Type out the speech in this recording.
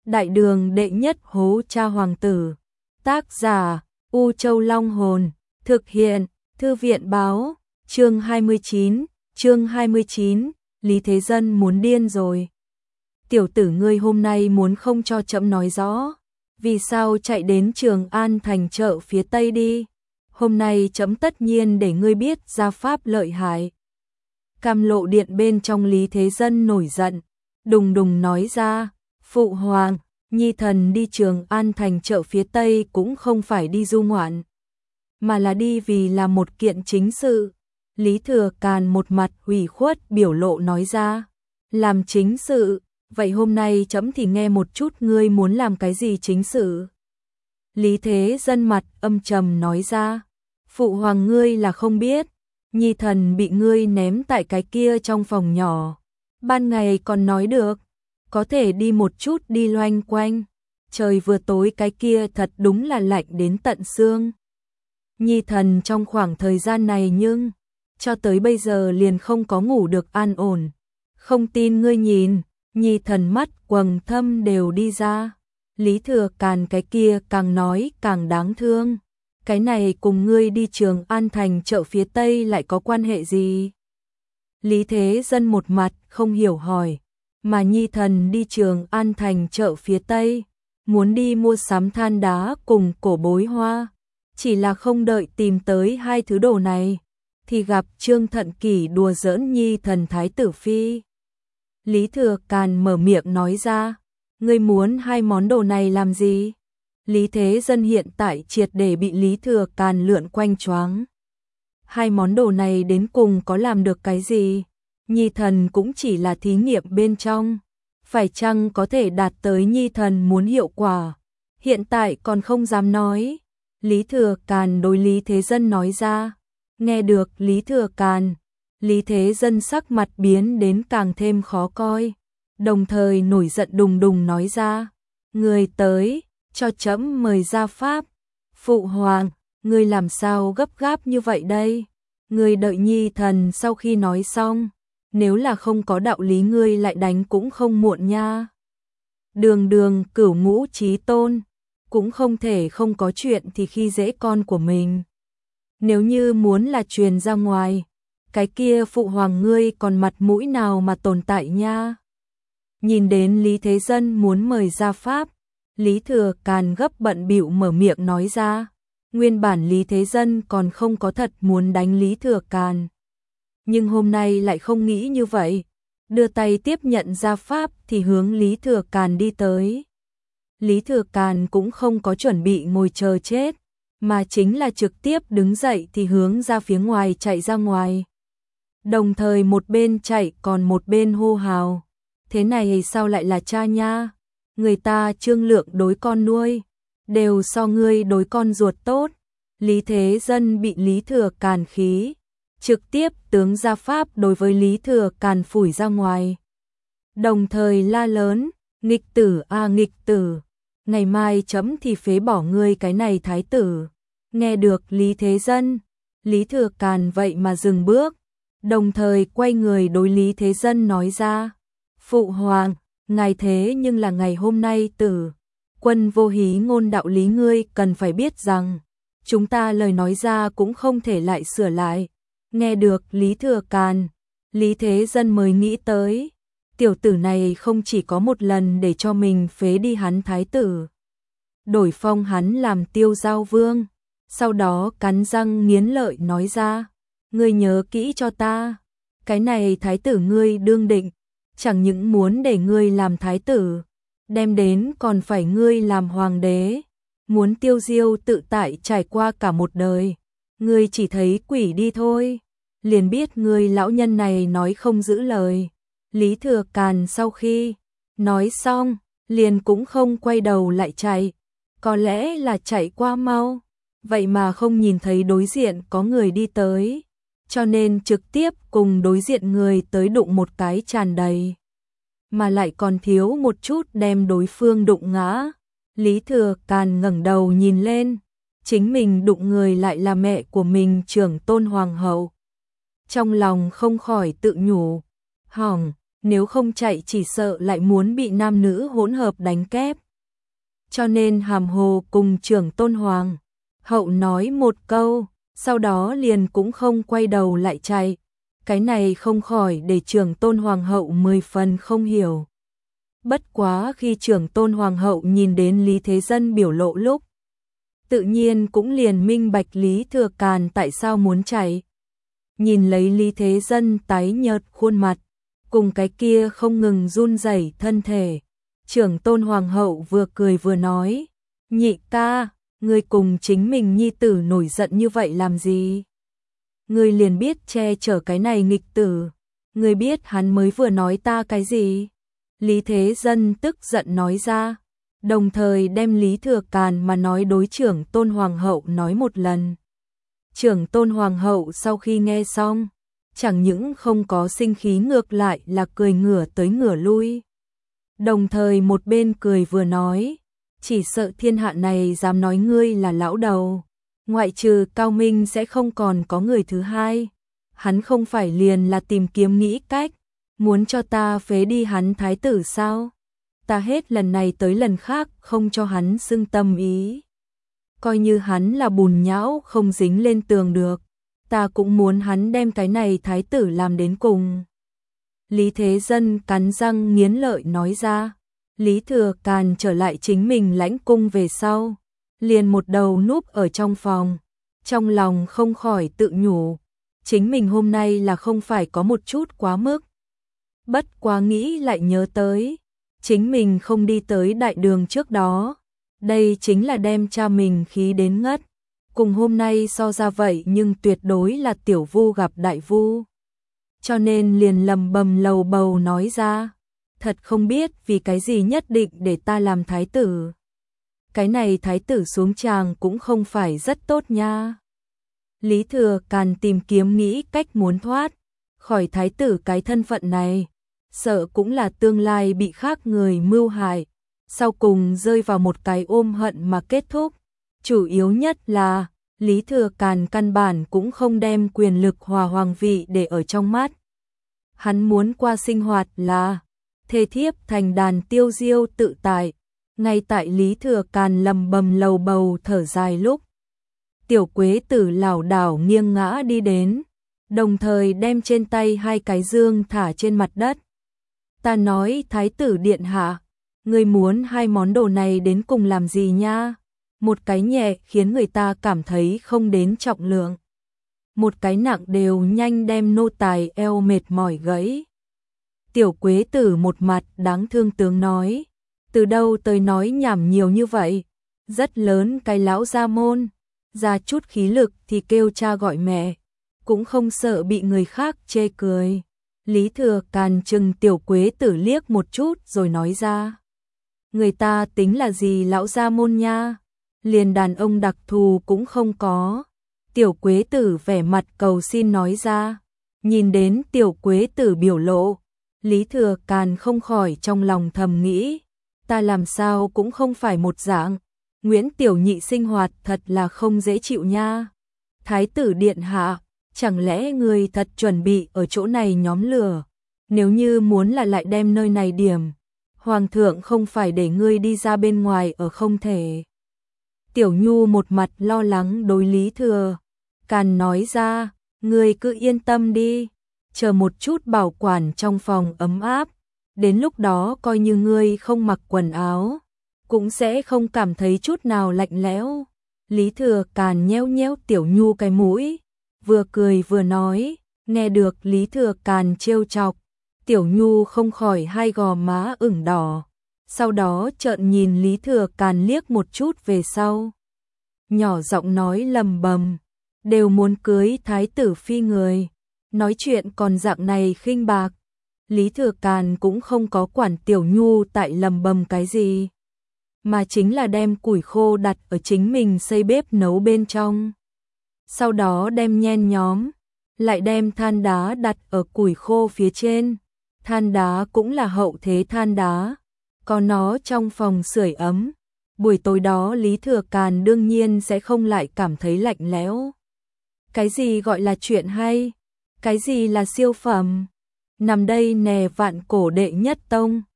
Đại đường đệ nhất hố cha hoàng tử. Tác giả U Châu Long Hồn. Thực hiện Thư viện Báo. Chương 29. Lý Thế Dân muốn điên rồi. Tiểu tử ngươi hôm nay muốn không cho trẫm nói rõ, vì sao chạy đến Trường An thành chợ phía Tây đi. Hôm nay trẫm tất nhiên để ngươi biết gia pháp lợi hại. Cam Lộ điện bên trong Lý Thế Dân nổi giận, đùng đùng nói ra, phụ hoàng, nhi thần đi Trường An thành chợ phía Tây cũng không phải đi du ngoạn, mà là đi vì là một kiện chính sự. Lý Thừa Càn một mặt ủy khuất biểu lộ nói ra, làm chính sự, vậy hôm nay trẫm thì nghe một chút ngươi muốn làm cái gì chính sự. Lý Thế Dân mặt âm trầm nói ra, phụ hoàng ngươi là không biết, nhi thần bị ngươi ném tại cái kia trong phòng nhỏ, ban ngày còn nói được, có thể đi một chút đi loanh quanh, trời vừa tối cái kia thật đúng là lạnh đến tận xương. Nhi thần trong khoảng thời gian này nhưng cho tới bây giờ liền không có ngủ được an ổn, không tin ngươi nhìn, nhi thần mắt quầng thâm đều đi ra. Lý Thừa Càn cái kia càng nói càng đáng thương, cái này cùng ngươi đi Trường An thành chợ phía Tây lại có quan hệ gì? Lý Thế Dân một mặt không hiểu hỏi, mà nhi thần đi Trường An thành chợ phía Tây, muốn đi mua sắm than đá cùng cổ bối hoa, chỉ là không đợi tìm tới hai thứ đồ này, thì gặp Trương Thận Kỷ đùa giỡn nhi thần thái tử phi. Lý Thừa Càn mở miệng nói ra, ngươi muốn hai món đồ này làm gì? Lý Thế Dân hiện tại triệt để bị Lý Thừa Càn lượn quanh choáng. Hai món đồ này đến cùng có làm được cái gì? Nhi thần cũng chỉ là thí nghiệm bên trong, phải chăng có thể đạt tới nhi thần muốn hiệu quả, hiện tại còn không dám nói. Lý Thừa Càn đối Lý Thế Dân nói ra. Nghe được Lý Thừa Càn, Lý Thế Dân sắc mặt biến đến càng thêm khó coi, đồng thời nổi giận đùng đùng nói ra, người tới, cho trẫm mời gia pháp. Phụ hoàng, ngươi làm sao gấp gáp như vậy đây? Ngươi đợi nhi thần sau khi nói xong, nếu là không có đạo lý ngươi lại đánh cũng không muộn nha. Đường đường cửu ngũ chí tôn, cũng không thể không có chuyện thì khi dễ con của mình. Nếu như muốn là truyền ra ngoài, cái kia phụ hoàng ngươi còn mặt mũi nào mà tồn tại nha. Nhìn đến Lý Thế Dân muốn mời gia pháp, Lý Thừa Càn gấp bận bịu mở miệng nói ra, nguyên bản Lý Thế Dân còn không có thật muốn đánh Lý Thừa Càn. Nhưng hôm nay lại không nghĩ như vậy, đưa tay tiếp nhận gia pháp thì hướng Lý Thừa Càn đi tới. Lý Thừa Càn cũng không có chuẩn bị ngồi chờ chết, mà chính là trực tiếp đứng dậy thì hướng ra phía ngoài chạy ra ngoài. Đồng thời một bên chạy còn một bên hô hào, thế này sao lại là cha nha? Người ta Trương Lượng đối con nuôi, đều so ngươi đối con ruột tốt. Lý Thế Dân bị Lý Thừa Càn khí, trực tiếp tướng gia pháp đối với Lý Thừa Càn phủi ra ngoài. Đồng thời la lớn, nghịch tử a nghịch tử, ngày mai chấm thì phế bỏ ngươi cái này thái tử. Nghe được Lý Thế Dân, Lý Thừa Càn vậy mà dừng bước, đồng thời quay người đối Lý Thế Dân nói ra, phụ hoàng, ngài thế nhưng là ngày hôm nay tử quân vô hí ngôn đạo lý ngươi cần phải biết rằng, chúng ta lời nói ra cũng không thể lại sửa lại. Nghe được Lý Thừa Càn, Lý Thế Dân mới nghĩ tới, tiểu tử này không chỉ có một lần để cho mình phế đi hắn thái tử, đổi phong hắn làm Tiêu Giao Vương, sau đó cắn răng nghiến lợi nói ra, ngươi nhớ kỹ cho ta, cái này thái tử ngươi đương định, chẳng những muốn để ngươi làm thái tử, đem đến còn phải ngươi làm hoàng đế, muốn tiêu diêu tự tại trải qua cả một đời, ngươi chỉ thấy quỷ đi thôi, liền biết ngươi lão nhân này nói không giữ lời. Lý Thừa Càn sau khi nói xong, liền cũng không quay đầu lại chạy, có lẽ là chạy qua mau, vậy mà không nhìn thấy đối diện có người đi tới, cho nên trực tiếp cùng đối diện người tới đụng một cái tràn đầy, mà lại còn thiếu một chút đem đối phương đụng ngã. Lý Thừa Càn ngẩng đầu nhìn lên, chính mình đụng người lại là mẹ của mình Trưởng Tôn Hoàng hậu. Trong lòng không khỏi tự nhủ, hỏng, nếu không chạy chỉ sợ lại muốn bị nam nữ hỗn hợp đánh kép. Cho nên hàm hồ cùng trưởng tôn hoàng hậu nói một câu, sau đó liền cũng không quay đầu lại chạy. Cái này không khỏi để trưởng tôn hoàng hậu 10 phần không hiểu. Bất quá khi trưởng tôn hoàng hậu nhìn đến Lý Thế Dân biểu lộ lúc, tự nhiên cũng liền minh bạch Lý Thừa Càn tại sao muốn chạy. Nhìn lấy Lý Thế Dân tái nhợt khuôn mặt, cùng cái kia không ngừng run rẩy thân thể, trưởng tôn hoàng hậu vừa cười vừa nói, nhị ca, ngươi cùng chính mình nhi tử nổi giận như vậy làm gì? Ngươi liền biết che chở cái này nghịch tử, ngươi biết hắn mới vừa nói ta cái gì? Lý Thế Dân tức giận nói ra, đồng thời đem Lý Thừa Càn mà nói đối trưởng tôn hoàng hậu nói một lần. Trưởng tôn hoàng hậu sau khi nghe xong, chẳng những không có sinh khí ngược lại là cười ngửa tới ngửa lui. Đồng thời một bên cười vừa nói, chỉ sợ thiên hạ này dám nói ngươi là lão đầu, ngoại trừ Cao Minh sẽ không còn có người thứ hai. Hắn không phải liền là tìm kiếm nghĩ cách, muốn cho ta phế đi hắn thái tử sao? Ta hết lần này tới lần khác không cho hắn xưng tâm ý. Coi như hắn là bùn nhão không dính lên tường được, ta cũng muốn hắn đem cái này thái tử làm đến cùng. Lý Thế Dân cắn răng nghiến lợi nói ra. Lý Thừa Càn trở lại chính mình lãnh cung về sau, liền một đầu núp ở trong phòng, trong lòng không khỏi tự nhủ, chính mình hôm nay là không phải có một chút quá mức. Bất quá nghĩ lại nhớ tới, chính mình không đi tới đại đường trước đó, đây chính là đem cha mình khí đến ngất, cùng hôm nay so ra vậy nhưng tuyệt đối là tiểu vu gặp đại vu. Cho nên liền lầm bầm lầu bầu nói ra, thật không biết vì cái gì nhất định để ta làm thái tử. Cái này thái tử xuống tràng cũng không phải rất tốt nha. Lý Thừa Càn tìm kiếm nghĩ cách muốn thoát khỏi thái tử cái thân phận này, sợ cũng là tương lai bị khác người mưu hại, sau cùng rơi vào một cái ôm hận mà kết thúc. Chủ yếu nhất là Lý Thừa Càn căn bản cũng không đem quyền lực hòa hoàng vị để ở trong mắt. Hắn muốn qua sinh hoạt là thê thiếp thành đàn tiêu diêu tự tại. Ngay tại Lý Thừa Càn lầm bầm lầu bầu thở dài lúc, Tiểu Quế Tử lảo đảo nghiêng ngã đi đến, đồng thời đem trên tay hai cái dương thả trên mặt đất. Ta nói thái tử điện hạ, ngươi muốn hai món đồ này đến cùng làm gì nha? Một cái nhẹ khiến người ta cảm thấy không đến trọng lượng, một cái nặng đều nhanh đem nô tài eo mệt mỏi gãy. Tiểu Quế Tử một mặt đáng thương tướng nói, từ đâu tới nói nhảm nhiều như vậy, rất lớn cái lão gia môn, ra chút khí lực thì kêu cha gọi mẹ, cũng không sợ bị người khác chê cười. Lý Thừa Càn chừng Tiểu Quế Tử liếc một chút rồi nói ra, người ta tính là gì lão gia môn nha, liền đàn ông đặc thù cũng không có. Tiểu Quế Tử vẻ mặt cầu xin nói ra, nhìn đến Tiểu Quế Tử biểu lộ, Lý Thừa Càn không khỏi trong lòng thầm nghĩ, ta làm sao cũng không phải một dạng, Nguyễn Tiểu Nhị sinh hoạt thật là không dễ chịu nha. Thái tử điện hạ, chẳng lẽ người thật chuẩn bị ở chỗ này nhóm lửa, nếu như muốn là lại đem nơi này điểm, hoàng thượng không phải để ngươi đi ra bên ngoài ở không thể. Tiểu Nhu một mặt lo lắng đối Lý Thừa Càn nói ra, ngươi cứ yên tâm đi, chờ một chút bảo quản trong phòng ấm áp, đến lúc đó coi như ngươi không mặc quần áo, cũng sẽ không cảm thấy chút nào lạnh lẽo. Lý Thừa Càn nhéo nhéo Tiểu Nhu cái mũi, vừa cười vừa nói, nghe được Lý Thừa Càn trêu chọc, Tiểu Nhu không khỏi hai gò má ửng đỏ, sau đó trợn nhìn Lý Thừa Càn liếc một chút về sau, nhỏ giọng nói lầm bầm, đều muốn cưới thái tử phi người, nói chuyện còn dạng này khinh bạc. Lý Thừa Càn cũng không có quản Tiểu Nhu tại lầm bầm cái gì, mà chính là đem củi khô đặt ở chính mình xây bếp nấu bên trong, sau đó đem nhen nhóm, lại đem than đá đặt ở củi khô phía trên. Than đá cũng là hậu thế than đá, có nó trong phòng sưởi ấm, buổi tối đó Lý Thừa Càn đương nhiên sẽ không lại cảm thấy lạnh lẽo. Cái gì gọi là chuyện hay? Cái gì là siêu phẩm? nằm đây nè vạn cổ đệ nhất tông.